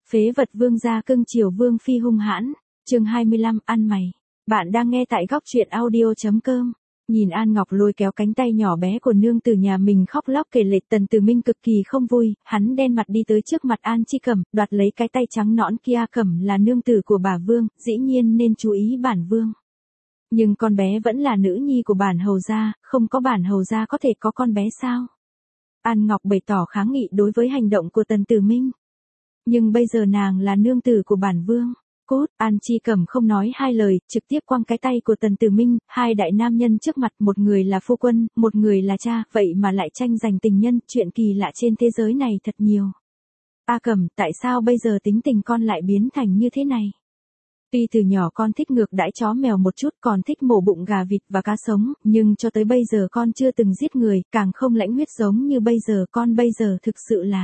Phế vật vương gia cưng chiều vương phi hung hãn, chương 25, ăn mày. Bạn đang nghe tại góc truyện audio.com. Nhìn An Ngọc lôi kéo cánh tay nhỏ bé của nương tử nhà mình khóc lóc kể lể, Tần Tử Minh cực kỳ không vui, hắn đen mặt đi tới trước mặt An Chi Cẩm, đoạt lấy cái tay trắng nõn kia. Cẩm là nương tử của bà Vương, dĩ nhiên nên chú ý bản Vương. Nhưng con bé vẫn là nữ nhi của bản hầu gia, không có bản hầu gia có thể có con bé sao? An Ngọc bày tỏ kháng nghị đối với hành động của Tần Tử Minh. Nhưng bây giờ nàng là nương tử của bản Vương. Cút, An Chi Cẩm không nói hai lời, trực tiếp quăng cái tay của Tần Tử Minh, hai đại nam nhân trước mặt, một người là phu quân, một người là cha, vậy mà lại tranh giành tình nhân, chuyện kỳ lạ trên thế giới này thật nhiều. A Cẩm, tại sao bây giờ tính tình con lại biến thành như thế này? Tuy từ nhỏ con thích ngược đãi chó mèo một chút, còn thích mổ bụng gà vịt và cá sống, nhưng cho tới bây giờ con chưa từng giết người, càng không lãnh huyết giống như bây giờ. Con bây giờ thực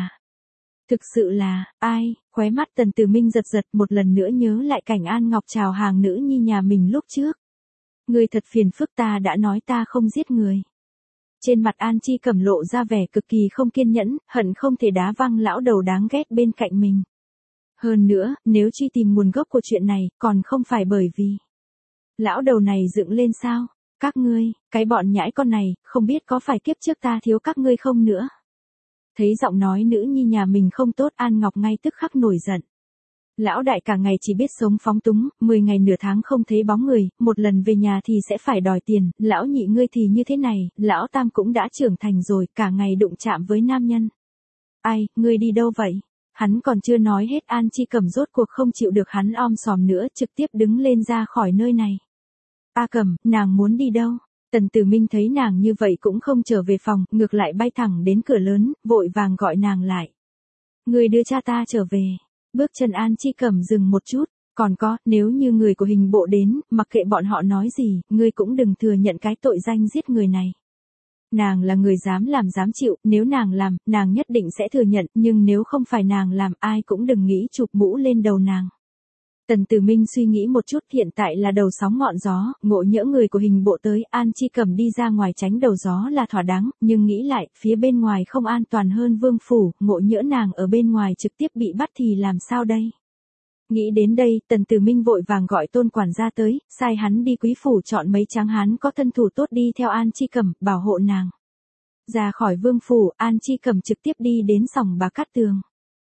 sự là, ai? Khóe mắt Tần Tử Minh giật giật, một lần nữa nhớ lại cảnh An Ngọc chào hàng nữ nhi nhà mình lúc trước. Người thật phiền phức, ta đã nói ta không giết người. Trên mặt An Chi Cẩm lộ ra vẻ cực kỳ không kiên nhẫn, hận không thể đá văng lão đầu đáng ghét bên cạnh mình. Hơn nữa, nếu truy tìm nguồn gốc của chuyện này, còn không phải bởi vì lão đầu này dựng lên sao? Các ngươi, cái bọn nhãi con này, không biết có phải kiếp trước ta thiếu các ngươi không nữa. Thấy giọng nói nữ nhi nhà mình không tốt, An Ngọc ngay tức khắc nổi giận. Lão đại cả ngày chỉ biết sống phóng túng, 10 ngày nửa tháng không thấy bóng người, một lần về nhà thì sẽ phải đòi tiền, lão nhị ngươi thì như thế này, lão tam cũng đã trưởng thành rồi, cả ngày đụng chạm với nam nhân. Ai, ngươi đi đâu vậy? Hắn còn chưa nói hết, An Chi Cẩm rốt cuộc không chịu được hắn om sòm nữa, trực tiếp đứng lên ra khỏi nơi này. A Cẩm, nàng muốn đi đâu? Tần Tử Minh thấy nàng như vậy cũng không trở về phòng, ngược lại bay thẳng đến cửa lớn, vội vàng gọi nàng lại. Người đưa cha ta trở về. Bước chân An Chi Cẩm dừng một chút, còn có, nếu như người của hình bộ đến, mặc kệ bọn họ nói gì, ngươi cũng đừng thừa nhận cái tội danh giết người này. Nàng là người dám làm dám chịu, nếu nàng làm, nàng nhất định sẽ thừa nhận, nhưng nếu không phải nàng làm, ai cũng đừng nghĩ chụp mũ lên đầu nàng. Tần Tử Minh suy nghĩ một chút, hiện tại là đầu sóng ngọn gió, ngộ nhỡ người của hình bộ tới, An Chi Cẩm đi ra ngoài tránh đầu gió là thỏa đáng, nhưng nghĩ lại, phía bên ngoài không an toàn hơn Vương phủ, ngộ nhỡ nàng ở bên ngoài trực tiếp bị bắt thì làm sao đây? Nghĩ đến đây, Tần Tử Minh vội vàng gọi Tôn quản gia tới, sai hắn đi quý phủ chọn mấy tráng hán có thân thủ tốt đi theo An Chi Cẩm, bảo hộ nàng. Ra khỏi Vương phủ, An Chi Cẩm trực tiếp đi đến sòng Bạc Cát Tường.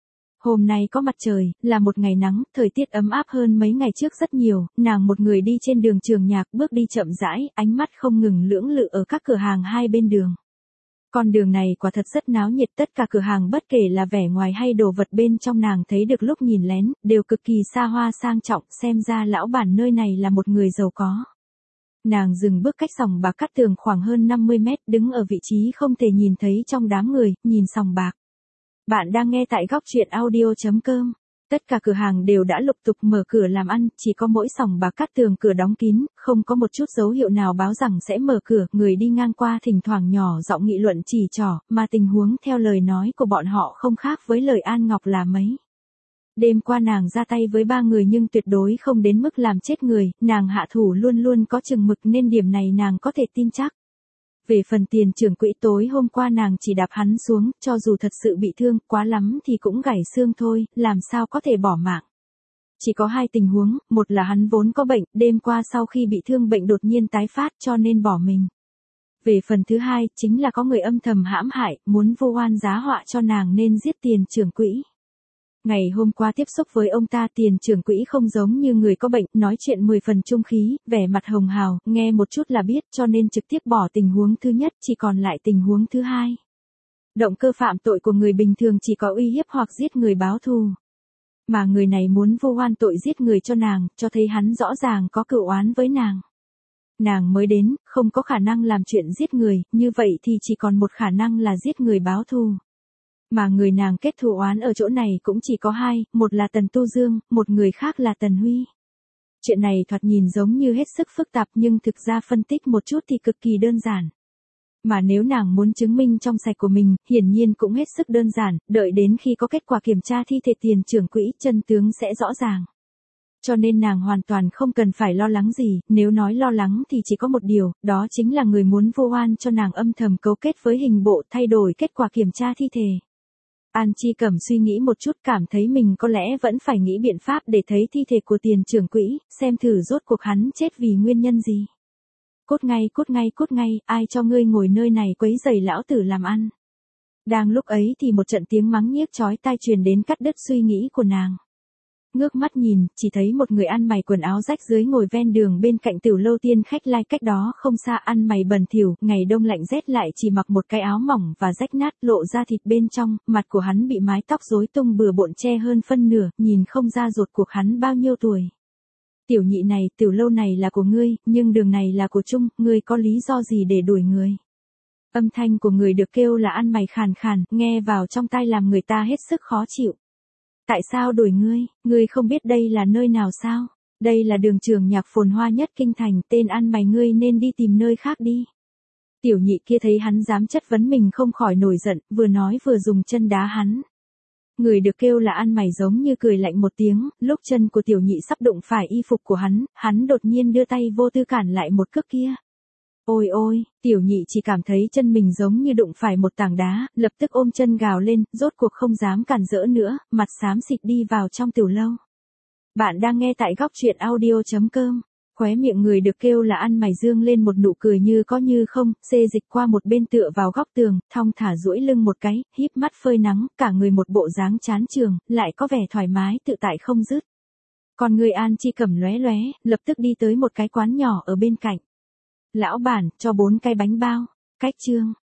Hôm nay có mặt trời, là một ngày nắng, thời tiết ấm áp hơn mấy ngày trước rất nhiều, nàng một người đi trên đường Trường Nhạc, bước đi chậm rãi, ánh mắt không ngừng lưỡng lự ở các cửa hàng hai bên đường. Con đường này quả thật rất náo nhiệt, tất cả cửa hàng bất kể là vẻ ngoài hay đồ vật bên trong nàng thấy được lúc nhìn lén, đều cực kỳ xa hoa sang trọng, xem ra lão bản nơi này là một người giàu có. Nàng dừng bước cách sòng Bạc Cát Tường khoảng hơn 50 mét, đứng ở vị trí không thể nhìn thấy trong đám người, nhìn sòng bạc. Bạn đang nghe tại góc truyện audio.com. Tất cả cửa hàng đều đã lục tục mở cửa làm ăn, chỉ có mỗi sòng Bạc Cát Tường cửa đóng kín, không có một chút dấu hiệu nào báo rằng sẽ mở cửa, người đi ngang qua thỉnh thoảng nhỏ giọng nghị luận chỉ trỏ, mà tình huống theo lời nói của bọn họ không khác với lời An Ngọc là mấy. Đêm qua nàng ra tay với 3 người nhưng tuyệt đối không đến mức làm chết người, nàng hạ thủ luôn luôn có chừng mực nên điểm này nàng có thể tin chắc. Về phần tiền trưởng quỹ, tối hôm qua nàng chỉ đạp hắn xuống, cho dù thật sự bị thương, quá lắm thì cũng gãy xương thôi, làm sao có thể bỏ mạng. Chỉ có hai tình huống, một là hắn vốn có bệnh, đêm qua sau khi bị thương bệnh đột nhiên tái phát cho nên bỏ mình. Về phần thứ hai, chính là có người âm thầm hãm hại, muốn vu oan giá họa cho nàng nên giết tiền trưởng quỹ. Ngày hôm qua tiếp xúc với ông ta, tiền trưởng quỹ không giống như người có bệnh, nói chuyện 10 phần trung khí, vẻ mặt hồng hào, nghe một chút là biết, cho nên trực tiếp bỏ tình huống thứ nhất, chỉ còn lại tình huống thứ hai. Động cơ phạm tội của người bình thường chỉ có uy hiếp hoặc giết người báo thù. Mà người này muốn vu oan tội giết người cho nàng, cho thấy hắn rõ ràng có cựu oán với nàng. Nàng mới đến, không có khả năng làm chuyện giết người, như vậy thì chỉ còn một khả năng là giết người báo thù. Mà người nàng kết thù oán ở chỗ này cũng chỉ có hai, một là Tần Tu Dương, một người khác là Tần Huy. Chuyện này thoạt nhìn giống như hết sức phức tạp nhưng thực ra phân tích một chút thì cực kỳ đơn giản. Mà nếu nàng muốn chứng minh trong sạch của mình, hiển nhiên cũng hết sức đơn giản, đợi đến khi có kết quả kiểm tra thi thể tiền trưởng quỹ, chân tướng sẽ rõ ràng. Cho nên nàng hoàn toàn không cần phải lo lắng gì, nếu nói lo lắng thì chỉ có một điều, đó chính là người muốn vu oan cho nàng âm thầm cấu kết với hình bộ thay đổi kết quả kiểm tra thi thể. An Chi Cẩm suy nghĩ một chút cảm thấy mình có lẽ vẫn phải nghĩ biện pháp để thấy thi thể của tiền trưởng quỹ, xem thử rốt cuộc hắn chết vì nguyên nhân gì. Cút ngay, ai cho ngươi ngồi nơi này quấy rầy lão tử làm ăn. Đang lúc ấy thì một trận tiếng mắng nhiếc chói tai truyền đến cắt đứt suy nghĩ của nàng. Ngước mắt nhìn, chỉ thấy một người ăn mày quần áo rách rưới ngồi ven đường bên cạnh tiểu lâu tiên khách lai cách đó không xa, ăn mày bẩn thỉu, ngày đông lạnh rét lại chỉ mặc một cái áo mỏng và rách nát lộ ra thịt bên trong, mặt của hắn bị mái tóc rối tung bừa bộn che hơn phân nửa, nhìn không ra rốt cuộc hắn bao nhiêu tuổi. Tiểu nhị này, tiểu lâu này là của ngươi, nhưng đường này là của chung, ngươi có lý do gì để đuổi người? Âm thanh của người được kêu là ăn mày khàn khàn, nghe vào trong tai làm người ta hết sức khó chịu. Tại sao đuổi ngươi không biết đây là nơi nào sao? Đây là đường trường nhạc phồn hoa nhất kinh thành, tên ăn mày ngươi nên đi tìm nơi khác đi. Tiểu nhị kia thấy hắn dám chất vấn mình không khỏi nổi giận, vừa nói vừa dùng chân đá hắn. Người được kêu là ăn mày giống như cười lạnh một tiếng, lúc chân của tiểu nhị sắp đụng phải y phục của hắn đột nhiên đưa tay vô tư cản lại một cước kia. Ôi, tiểu nhị chỉ cảm thấy chân mình giống như đụng phải một tảng đá, lập tức ôm chân gào lên, rốt cuộc không dám cản rỡ nữa, mặt xám xịt đi vào trong tiểu lâu. Bạn đang nghe tại góc truyện audio.com. Khóe miệng người được kêu là ăn mày dương lên một nụ cười như có như không, xê dịch qua một bên tựa vào góc tường, thong thả duỗi lưng một cái, híp mắt phơi nắng, cả người một bộ dáng chán trường, lại có vẻ thoải mái tự tại không dứt. Còn người An Chi Cẩm lóe lóe, lập tức đi tới một cái quán nhỏ ở bên cạnh. Lão bản, cho 4 cái bánh bao. Cách chương.